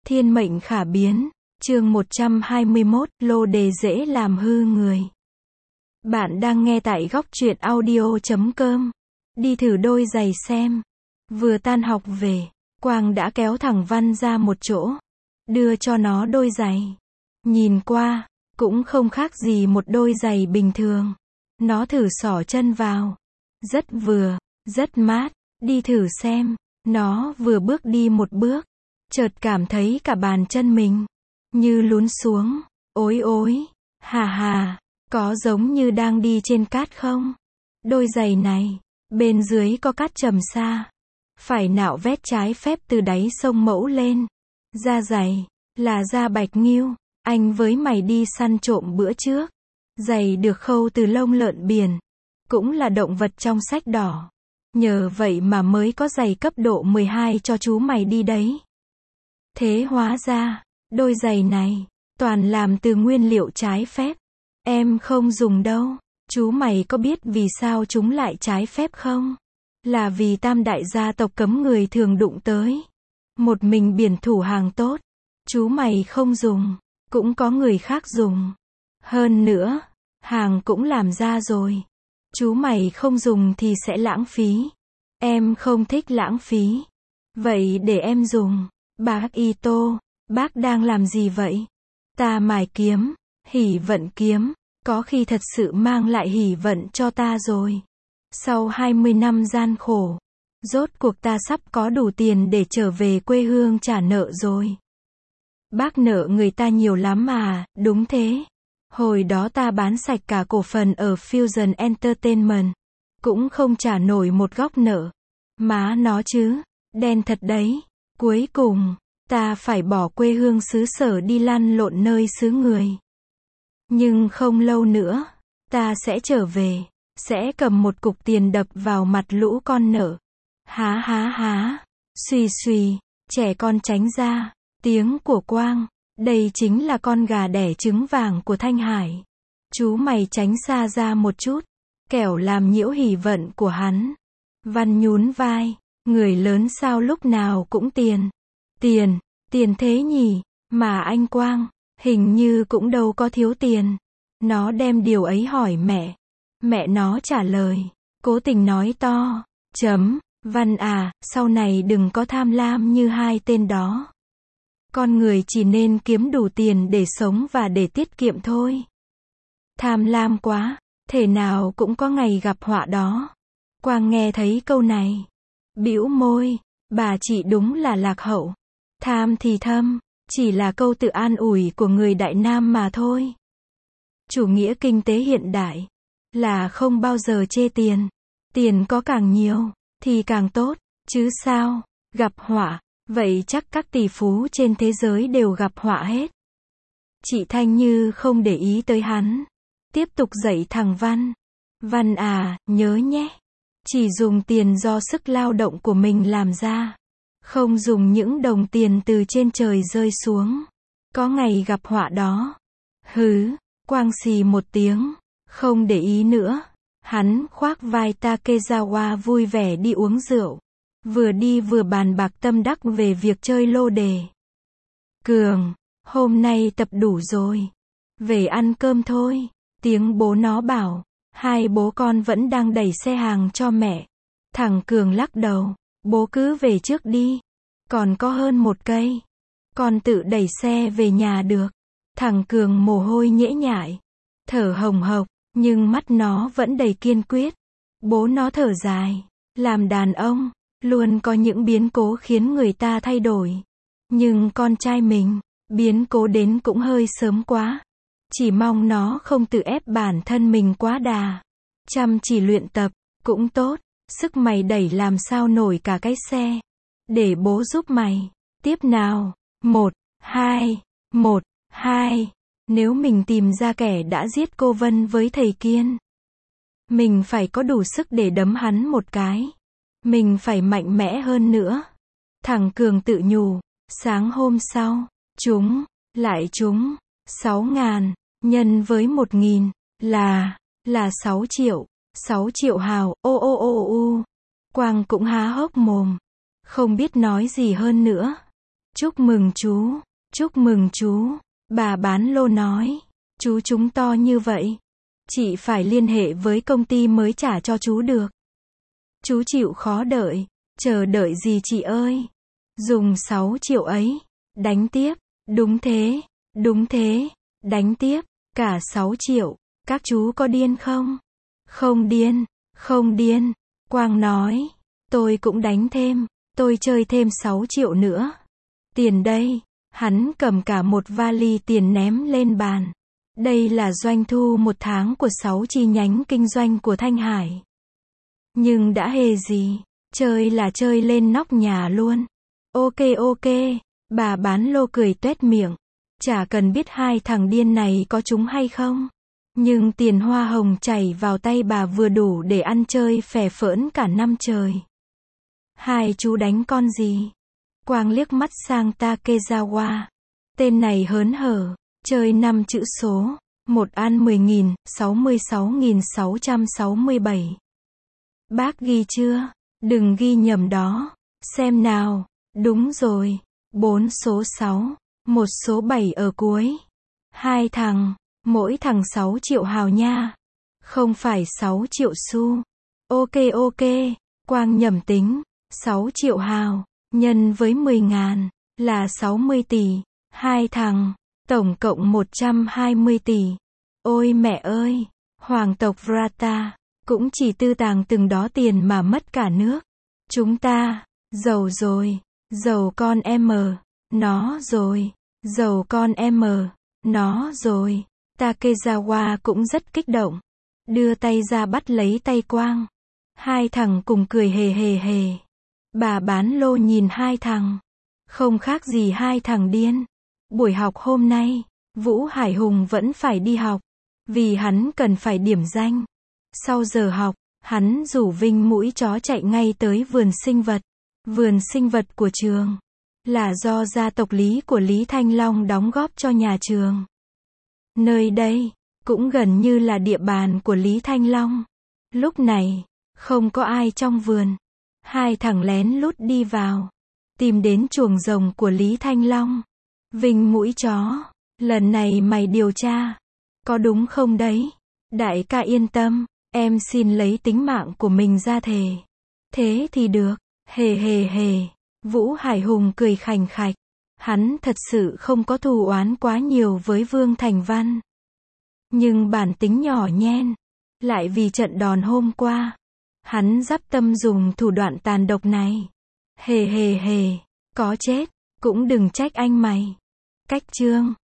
Thiên mệnh khả biến, chương 121, lô đề dễ làm hư người. Bạn đang nghe tại góc truyện audio.com. Đi thử đôi giày xem. Vừa tan học về, Quang đã kéo thằng Văn ra một chỗ, đưa cho nó đôi giày. Nhìn qua, cũng không khác gì một đôi giày bình thường. Nó thử xỏ chân vào. Rất mát, đi thử xem. Nó vừa bước đi một bước, chợt cảm thấy cả bàn chân mình như lún xuống. Ối, hà, có giống như đang đi trên cát không? Đôi giày này, bên dưới có cát trầm xa, phải nạo vét trái phép từ đáy sông Mẫu lên. Da giày, là da bạch ngưu, anh với mày đi săn trộm bữa trước. Giày được khâu từ lông lợn biển, cũng là động vật trong sách đỏ. Nhờ vậy mà mới có giày cấp độ 12 cho chú mày đi đấy. Thế hóa ra, đôi giày này, toàn làm từ nguyên liệu trái phép. Em không dùng đâu. Chú mày có biết vì sao chúng lại trái phép không? Là vì tam đại gia tộc cấm người thường đụng tới. Một mình biển thủ hàng tốt. Chú mày không dùng, cũng có người khác dùng. Hơn nữa, hàng cũng làm ra rồi. Chú mày không dùng thì sẽ lãng phí. Em không thích lãng phí. Vậy để em dùng. Bác Ito, bác đang làm gì vậy? Ta mài kiếm, hỷ vận kiếm, có khi thật sự mang lại hỷ vận cho ta rồi. Sau 20 năm gian khổ, rốt cuộc ta sắp có đủ tiền để trở về quê hương trả nợ rồi. Bác nợ người ta nhiều lắm mà, đúng thế. Hồi đó ta bán sạch cả cổ phần ở Fusion Entertainment, cũng không trả nổi một góc nợ. Má nó chứ, đen thật đấy. Cuối cùng, ta phải bỏ quê hương xứ sở đi lăn lộn nơi xứ người. Nhưng không lâu nữa, ta sẽ trở về, sẽ cầm một cục tiền đập vào mặt lũ con nợ. Há, suy, trẻ con tránh ra. Tiếng của Quang, đây chính là con gà đẻ trứng vàng của Thanh Hải. Chú mày tránh xa ra một chút, kẻo làm nhiễu hỷ vận của hắn. Văn nhún vai, người lớn sao lúc nào cũng tiền thế nhỉ, mà anh Quang, hình như cũng đâu có thiếu tiền. Nó đem điều ấy hỏi mẹ nó trả lời, cố tình nói to, Văn à, sau này đừng có tham lam như hai tên đó. Con người chỉ nên kiếm đủ tiền để sống và để tiết kiệm thôi. Tham lam quá, thể nào cũng có ngày gặp họa đó. Quang nghe thấy câu này, bĩu môi, bà chị đúng là lạc hậu. Tham thì thâm, chỉ là câu tự an ủi của người Đại Nam mà thôi. Chủ nghĩa kinh tế hiện đại là không bao giờ chê tiền. Tiền có càng nhiều thì càng tốt, chứ sao? Gặp họa, vậy chắc các tỷ phú trên thế giới đều gặp họa hết. Chị Thanh Như không để ý tới hắn, tiếp tục dạy thằng Văn. Văn à, nhớ nhé. Chỉ dùng tiền do sức lao động của mình làm ra. Không dùng những đồng tiền từ trên trời rơi xuống. Có ngày gặp họa đó. Hứ, Quang xì một tiếng, không để ý nữa. Hắn khoác vai Takezawa vui vẻ đi uống rượu. Vừa đi vừa bàn bạc tâm đắc về việc chơi lô đề. Cường, hôm nay tập đủ rồi. Về ăn cơm thôi. Tiếng bố nó bảo. Hai bố con vẫn đang đẩy xe hàng cho mẹ. Thằng Cường lắc đầu. Bố cứ về trước đi. Còn có hơn 1 cây. Con tự đẩy xe về nhà được. Thằng Cường mồ hôi nhễ nhại, thở hồng hộc, nhưng mắt nó vẫn đầy kiên quyết. Bố nó thở dài. Làm đàn ông, luôn có những biến cố khiến người ta thay đổi. Nhưng con trai mình, biến cố đến cũng hơi sớm quá. Chỉ mong nó không tự ép bản thân mình quá đà. Chăm chỉ luyện tập, cũng tốt. Sức mày đẩy làm sao nổi cả cái xe. Để bố giúp mày. Tiếp nào. 1, 2. Nếu mình tìm ra kẻ đã giết cô Vân với thầy Kiên, mình phải có đủ sức để đấm hắn một cái. Mình phải mạnh mẽ hơn nữa. Thằng Cường tự nhủ. Sáng hôm sau, trúng 6.000, nhân với 1.000, là 6 triệu. 6 triệu hào, Quang cũng há hốc mồm, không biết nói gì hơn nữa. Chúc mừng chú, chúc mừng chú. Bà bán lô nói. Chú trúng to như vậy. Chị phải liên hệ với công ty mới trả cho chú được. Chú chịu khó đợi. Chờ đợi gì chị ơi? Dùng 6 triệu ấy. Đánh tiếp. Đúng thế, đúng thế. Đánh tiếp. Cả 6 triệu. Các chú có điên không? Không điên, không điên. Quang nói. Tôi cũng đánh thêm. Tôi chơi thêm 6 triệu nữa. Tiền đây. Hắn cầm cả một vali tiền ném lên bàn. Đây là doanh thu một tháng của 6 chi nhánh kinh doanh của Thanh Hải. Nhưng đã hề gì. Chơi là chơi lên nóc nhà luôn. Ok ok. Bà bán lô cười tuét miệng. Chả cần biết hai thằng điên này có trúng hay không. Nhưng tiền hoa hồng chảy vào tay bà vừa đủ để ăn chơi phè phỡn cả năm trời. Hai chú đánh con gì? Quang liếc mắt sang Takezawa. Tên này hớn hở. Chơi 5 chữ số. Một ăn 10.000, 66.667. Bác ghi chưa? Đừng ghi nhầm đó. Xem nào. Đúng rồi. 4 số 6. Một số 7 ở cuối. Hai thằng. Mỗi thằng 6 triệu hào nha. Không phải 6 triệu xu. Ok ok. Quang nhẩm tính. 6 triệu hào. Nhân với 10.000. Là 60 tỷ. Hai thằng. Tổng cộng 120 tỷ. Ôi mẹ ơi. Hoàng tộc Vrata. Cũng chỉ tư tàng từng đó tiền mà mất cả nước. Chúng ta. Giàu rồi. Giàu con em. Nó rồi. Giàu con em. Nó rồi. Takezawa cũng rất kích động. Đưa tay ra bắt lấy tay Quang. Hai thằng cùng cười hề hề hề. Bà bán lô nhìn hai thằng. Không khác gì hai thằng điên. Buổi học hôm nay, Vũ Hải Hùng vẫn phải đi học. Vì hắn cần phải điểm danh. Sau giờ học, hắn rủ Vinh mũi chó chạy ngay tới vườn sinh vật. Vườn sinh vật của trường. Là do gia tộc Lý của Lý Thanh Long đóng góp cho nhà trường. Nơi đây, cũng gần như là địa bàn của Lý Thanh Long. Lúc này, không có ai trong vườn. Hai thằng lén lút đi vào. Tìm đến chuồng rồng của Lý Thanh Long. Vinh mũi chó. Lần này mày điều tra. Có đúng không đấy? Đại ca yên tâm. Em xin lấy tính mạng của mình ra thề. Thế thì được. Hề hề hề. Vũ Hải Hùng cười khành khạch. Hắn thật sự không có thù oán quá nhiều với Vương Thành Văn. Nhưng bản tính nhỏ nhen. Lại vì trận đòn hôm qua. Hắn dắp tâm dùng thủ đoạn tàn độc này. Hề hề hề. Có chết. Cũng đừng trách anh mày. Cách chương.